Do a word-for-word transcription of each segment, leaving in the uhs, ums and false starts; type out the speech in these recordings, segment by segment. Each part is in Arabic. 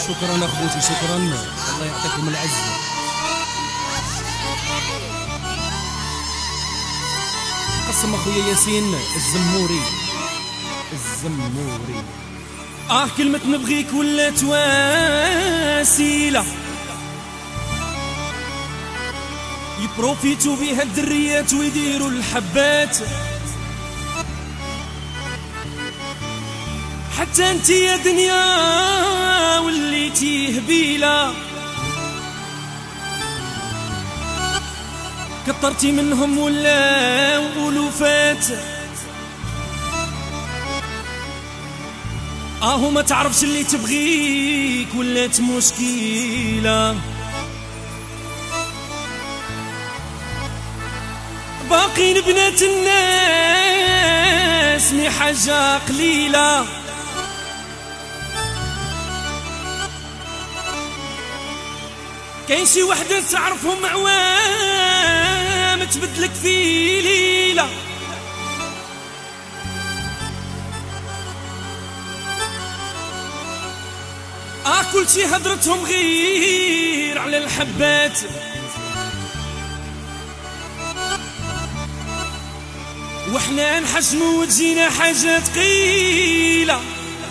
شكرا اخوتي، شكرا، الله يعطيكم العزة. قسم اخويا ياسين الزموري، الزموري. اه كلمة نبغيك ولات وسيلة يبروفيتو بيها الدريات ويديروا الحبات، حتى انت يا دنيا وليتي هبيلة، كترتي منهم ولا ألوفات. اهو ما تعرفش اللي تبغيك ولات مشكلة، باقين بنات الناس مي حاجة قليلة، كاين شي وحدة تعرفهم عوام تبدلك في ليلة، اه كل شي هدرتهم غير على الحبات، وحنا نحجمو وتجينا حاجة ثقيلة.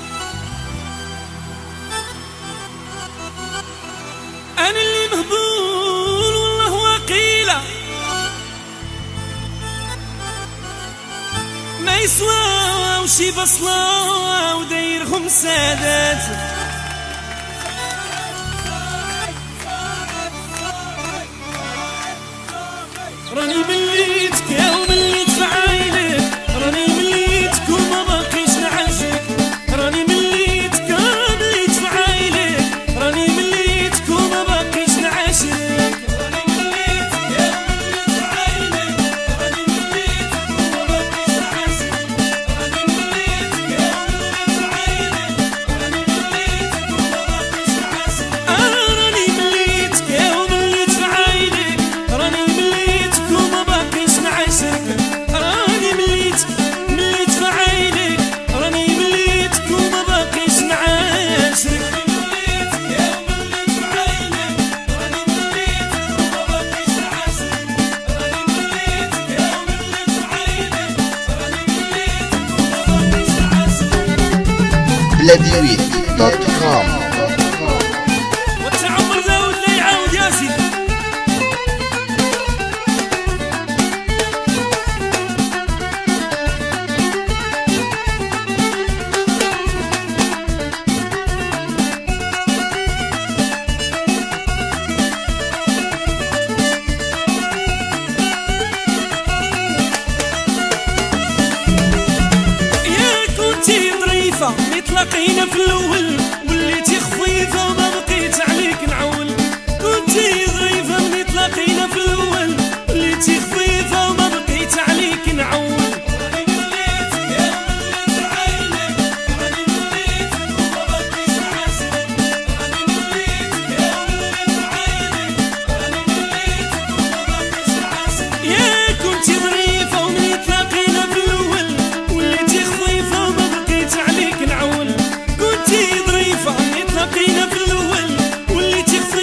انا اللي مهبول والله وقيلة، ما يسواو شي بصلة ودايرهم سادات. راني مليتك يا ومليت في عينك، راني مليتك وما باقيش نعاشرك، راني مليتك مليت في عينك، راني مليتك وما باقيش نعاشرك، راني مليتك يا ومليت في عينك، راني مليتك وما باقيش نعاشرك، راني مليتك يا ومليت في عينك، راني مليتك وما باقيش نعاشرك، راني مليتك يا ومليت في عينك، راني مليتك وما باقيش نعاشرك، راني مليت مليت في عينك، راني مليتك وما باقيش نعاشرك، راني مليتك يا ومليت في عينك، راني مليتك وما باقيش نعاشرك، راني مليتك يا ومليت في عينك، راني مليتك وما باقيش نعاشرك. بلاديويت دوت كوم. والتعمر زاود لا يعاود ياسين. تلاقينا في الاول وليتي خفيفه وما بقيت عليك نعول، كنتي ظريفه ملي تلاقينا في الاول وليتي خفيفه وما بقيت عليك نعول، راني مليتك يا مليت عينك، راني مليتك وما باقيش نعاشرك، راني مليتك يا مليت عينك، راني مليتك وما باقيش نعاشرك، يا كنتي ظريفه وملي تلاقينا في الاول وليتي خفيفه وما بقيت عليك نعول، كنتي ظريفة ملي تلاقينا في الأول وليتي خفيفة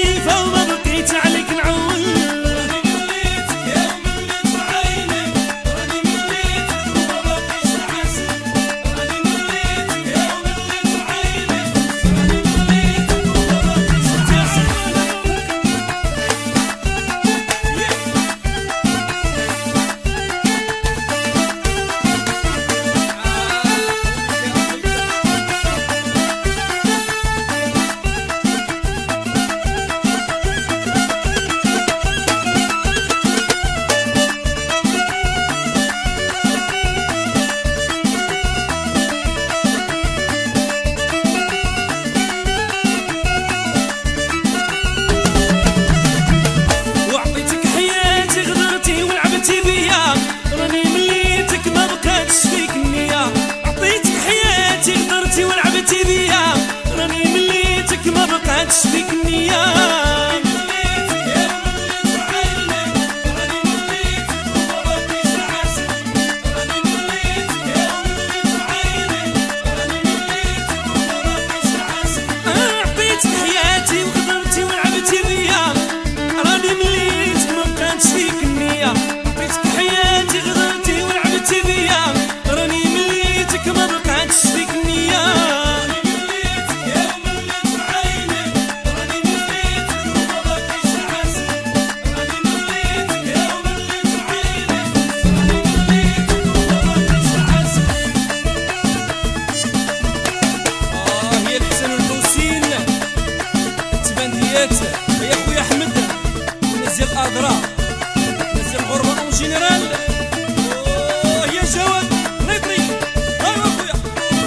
تحيات يا خويا احمد الناس ديال الاضرار الناس ديال الغربه اون جينيرال. اوه يا جواد نيطري ايوا خويا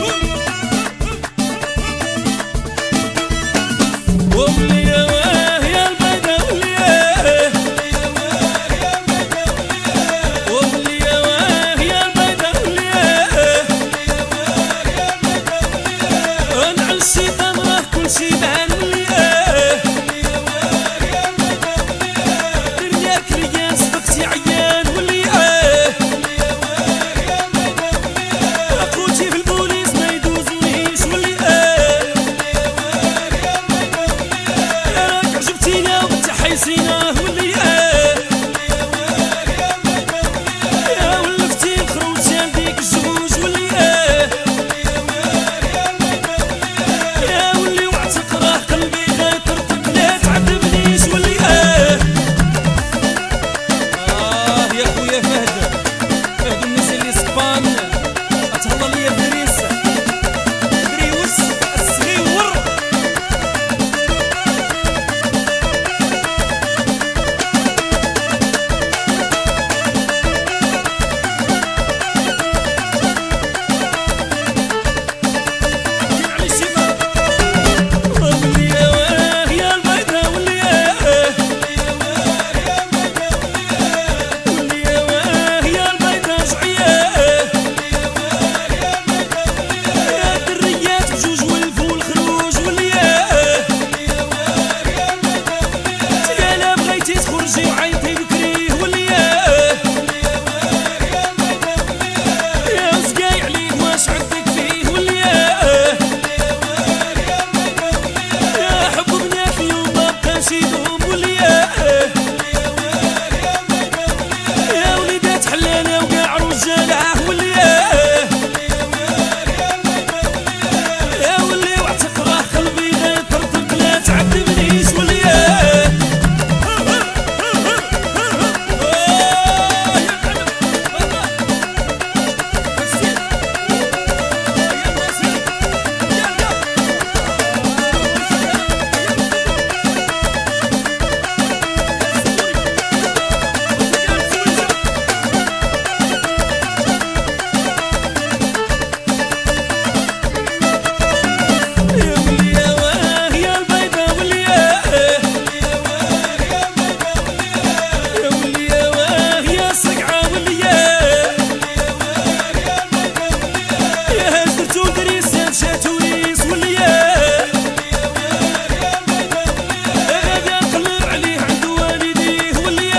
ولي يا واه يا البيضه ولي ولي يا واه يا البيضه ولي انا الشيطان راه كلشي بان ولي درياك ريان صدقتي عيان ولي اخوتي في البوليس ما يدوزونيش ولي راك عجبتينا وتحيسينا ولي يا ولفتي الخروج ديال ديك الجوج ولي يا ولي وعتق راه قلبي غيطرطق لا تعذبنيش ولي اه يا خويا فهد فهد الناس اللي سبان اتهلا ليا دريس دريوس الصغيور كاين علي الشيطان ولي يا واه يا البيضه ولي ولي يا واه يا البيضه شعيه يا دريات بجوج ولفوا الخروج ولي يا بغيتي تخرجي وعيطي بكريه ولي يا وسقاي عليك واش عندك فيه ولي يا حب بنات اليوم ما بقاش يدوم ولي يا وليدات حلالة وكاع رجالة ولي يا ولي وعتق راه قلبي غيطرطق لا تعذبنيش ولي يا ولي يا واه يا البيضه ولي يا ولي يا واه يا صقعه ولي يا هزرتو دريس مشات وريس ولي غادي نقلب عليه عندو والديه ولي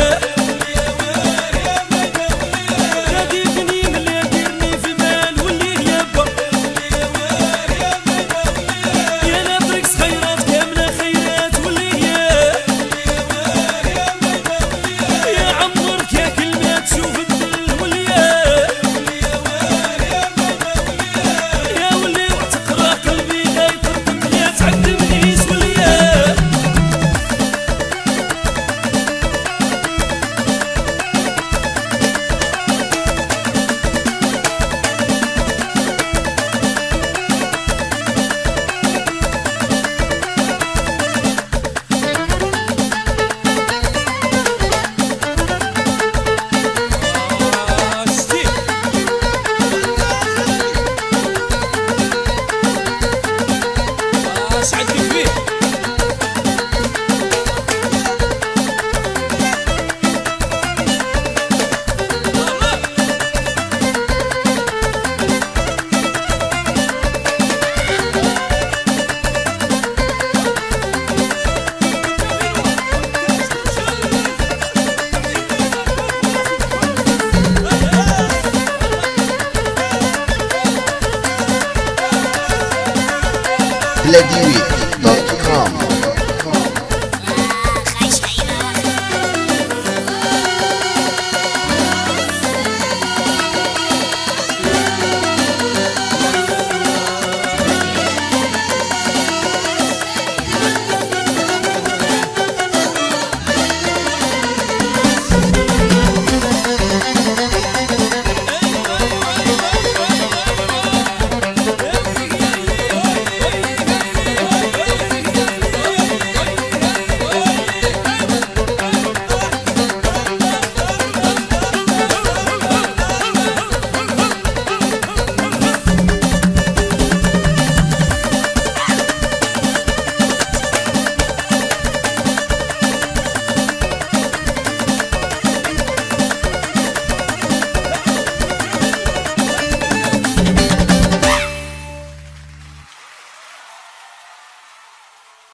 غادي يبني ملي يديرني في المال ولي يا با يا ناطرك خيرات كامله خيرات ولي يا عمرك يا كلمه تشوف الدل ولي يا ولي وعتق راه قلبي غيطرطق لا تعذبنيش ولي شتي اش عندك فيه بلادي ويت